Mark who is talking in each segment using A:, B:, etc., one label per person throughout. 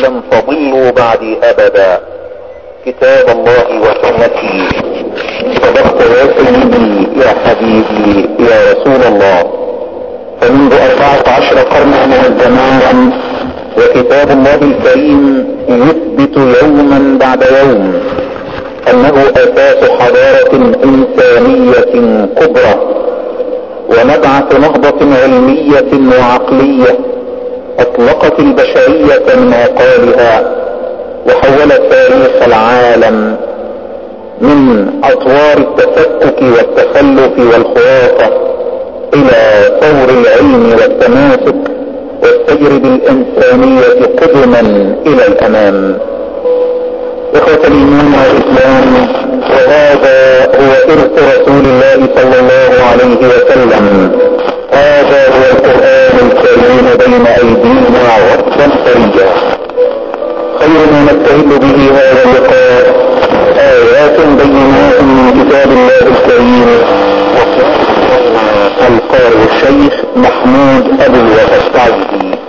A: لن تضلوا بعدي ابدا، كتاب الله وسنتي. صدقت يا سيدي يا حبيبي يا رسول الله. فمنذ 14 قرنا من الزمان وكتاب الله الكريم يثبت يوما بعد يوم انه اساس حضارة انسانية كبرى ومبعث نهضة علمية وعقلية اطلقت البشرية من عقالها وحولت تاريخ العالم من اطوار التفكك والتخلف والخرافة الى طور العلم والتماسك والسير بالانسانية قدما الى الامام. اخوة الايمان والاسلام، وهذا هو ارث رسول الله صلى الله عليه وسلم. هذا هو القرآن الكريم بين ايدينا عرضا سريا. خير ما نستهل به هذا اللقاء ايات بينات من كتاب الله الكريم، القارئ الشيخ محمود ابو الوفا.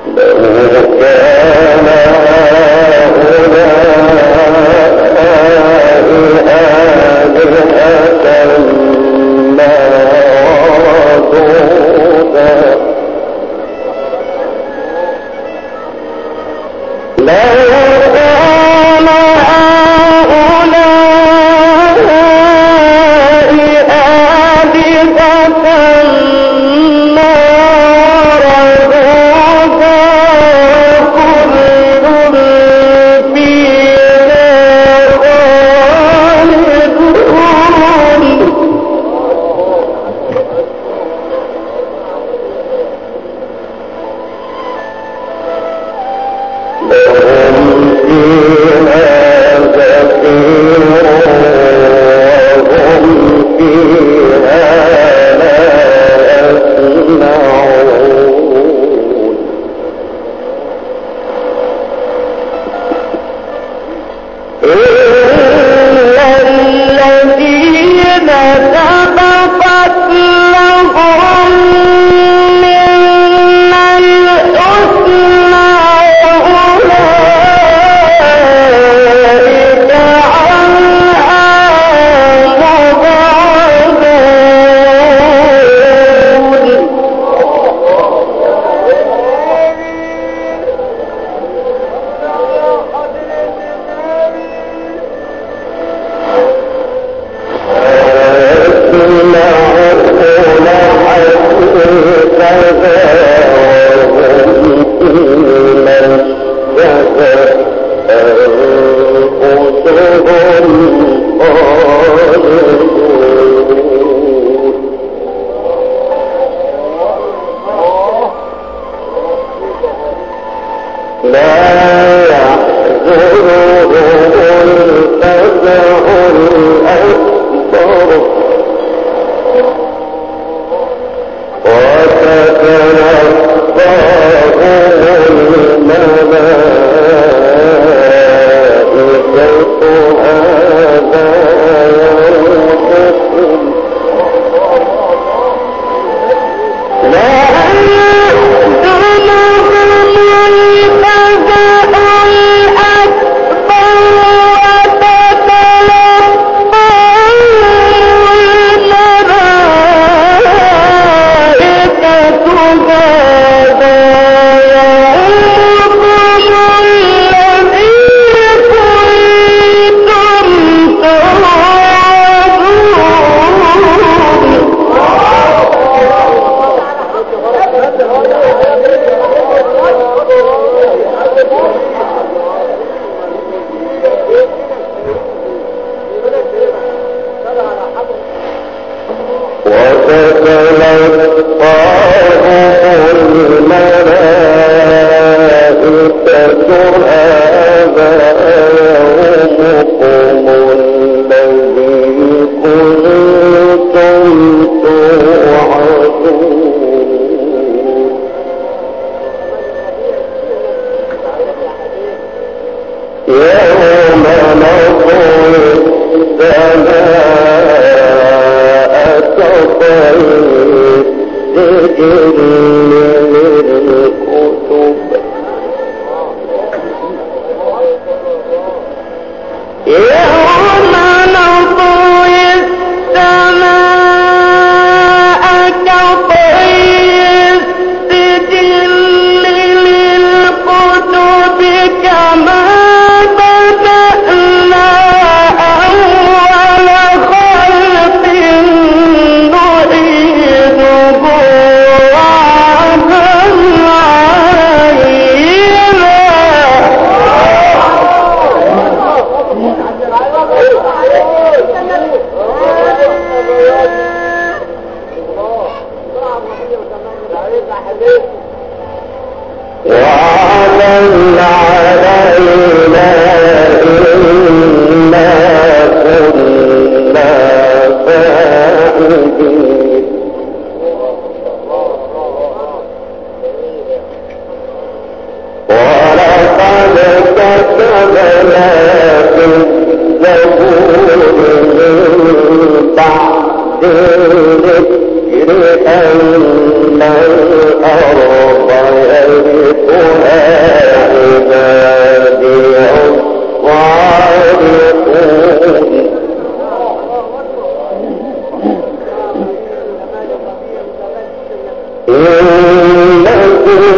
B: أن الأرض يرثها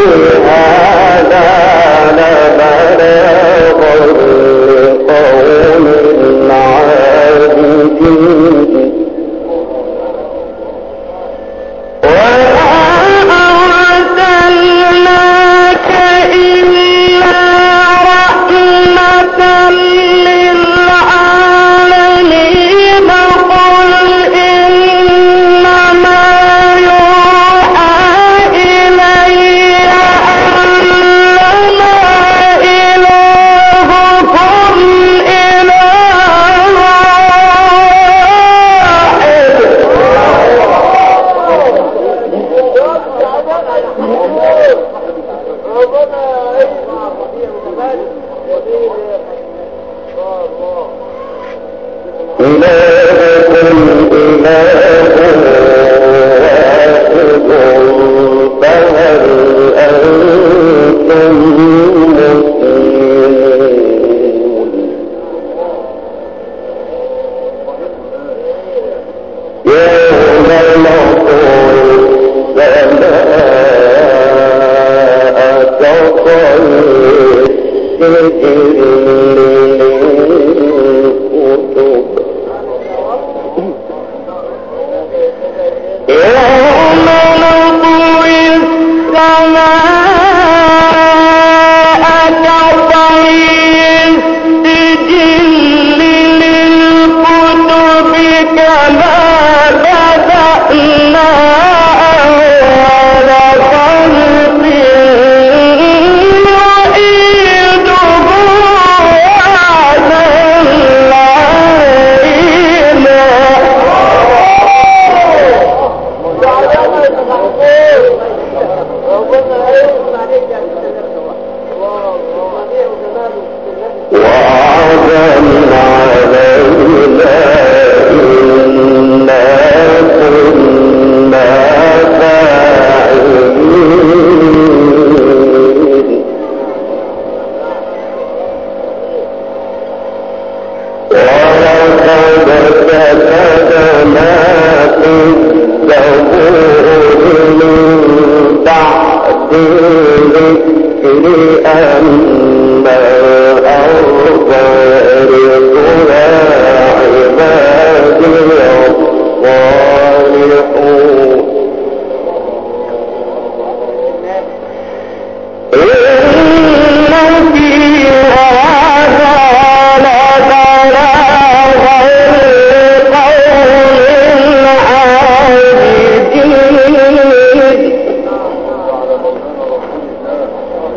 A: هذا لبلاغ القوم العابدين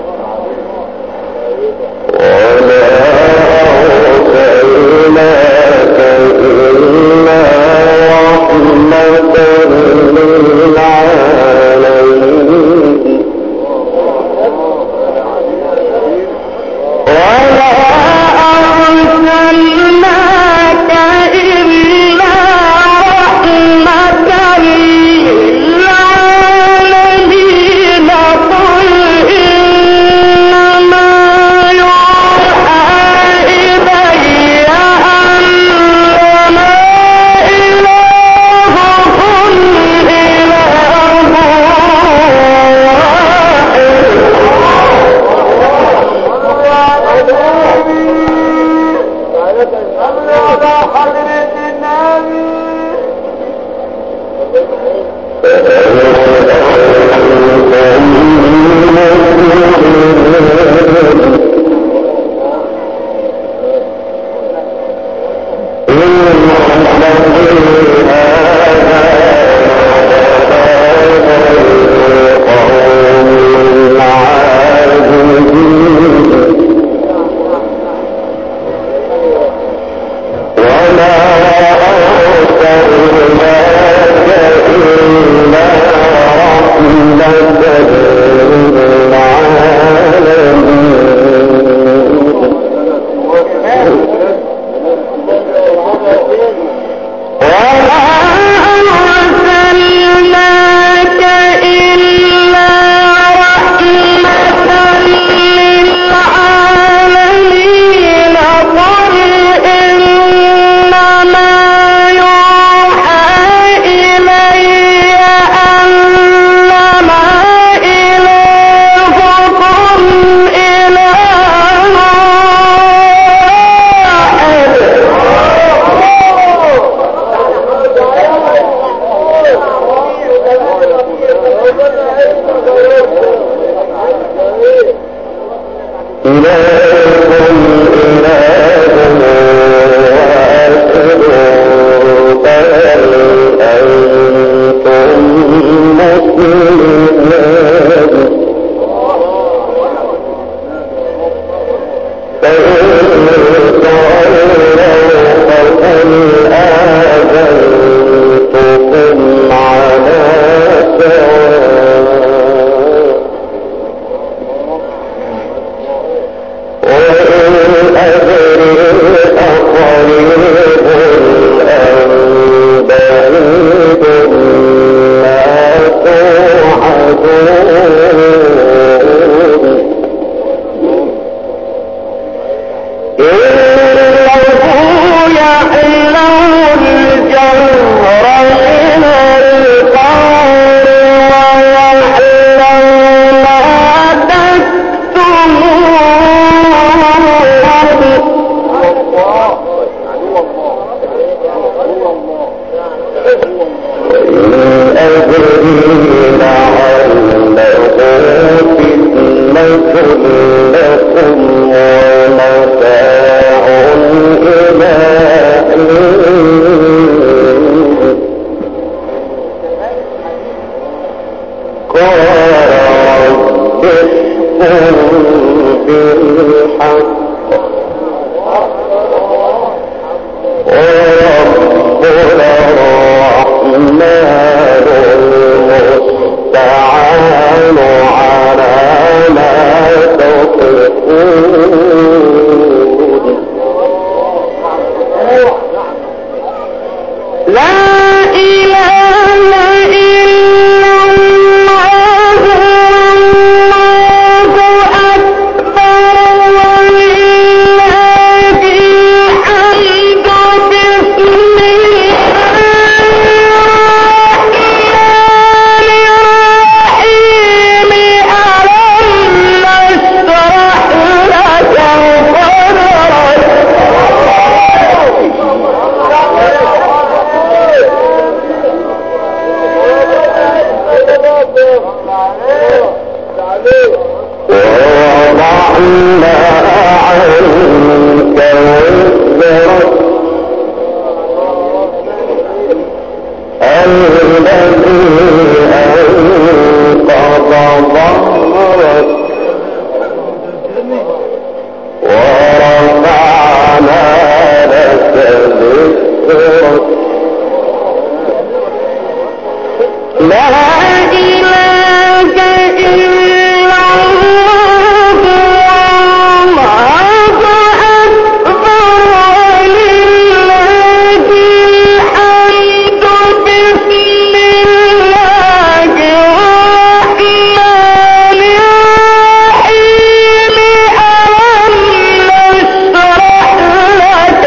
A: وما أرسلنا إلهكم إله واحد فهل أنتم مسلمون فإن تولوا فقل آذنتكم على سواء وإن أدري أقريب أم بعيد ما توعدون إنه يعلم الجهر من القول ويعلم ما وإن أدري لعله فتنة لكم ومتاع إلى حين قال رب احكم بالحق وربنا الرحمن المستعان على ما تصفون لا إله إلا الله والله أكبر ولله الحمد بسم الله الرحمن الرحيم ألم نشرح لك ووضعنا عنك وزرك الذي أنقض ظهرك ورفعنا لك ذكرك لا إله إلا الله والله أكبر ولله الحمد بسم الله الرحمن الرحيم ألم نشرح لك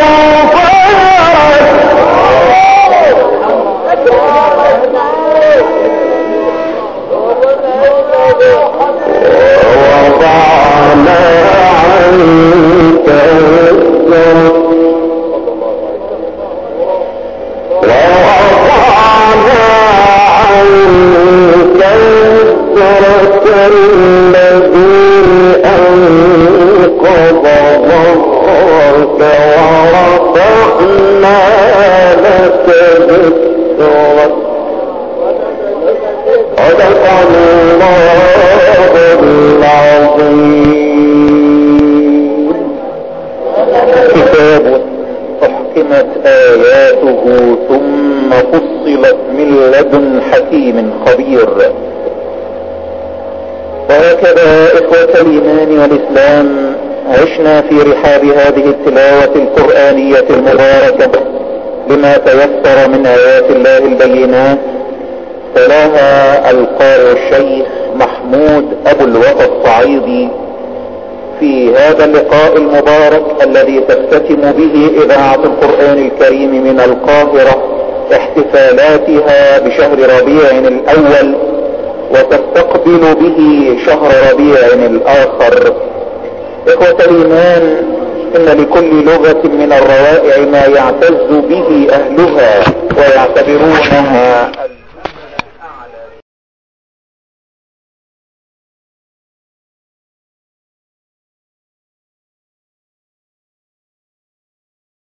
A: ووضعنا عنك وزرك الذي أنقض ظهرك ورفعنا لك ذكرك صدق الله العظيم. كتاب أحكمت آياته ثم فصلت من لدن حكيم خبير. وهكذا إخوة الإيمان والإسلام عشنا في رحاب هذه التلاوة القرآنية المباركة لما تيسر من آيات الله البينات. تلاها القارئ الشيخ محمود أبو الوفا الصعيدي في هذا اللقاء المبارك الذي تختتم به إذاعة القرآن الكريم من القاهرة احتفالاتها بشهر ربيع الأول وتستقبل به شهر ربيع الآخر. إخوة الإيمان، إن لكل لغة من الروائع ما يعتز به أهلها ويعتبرونها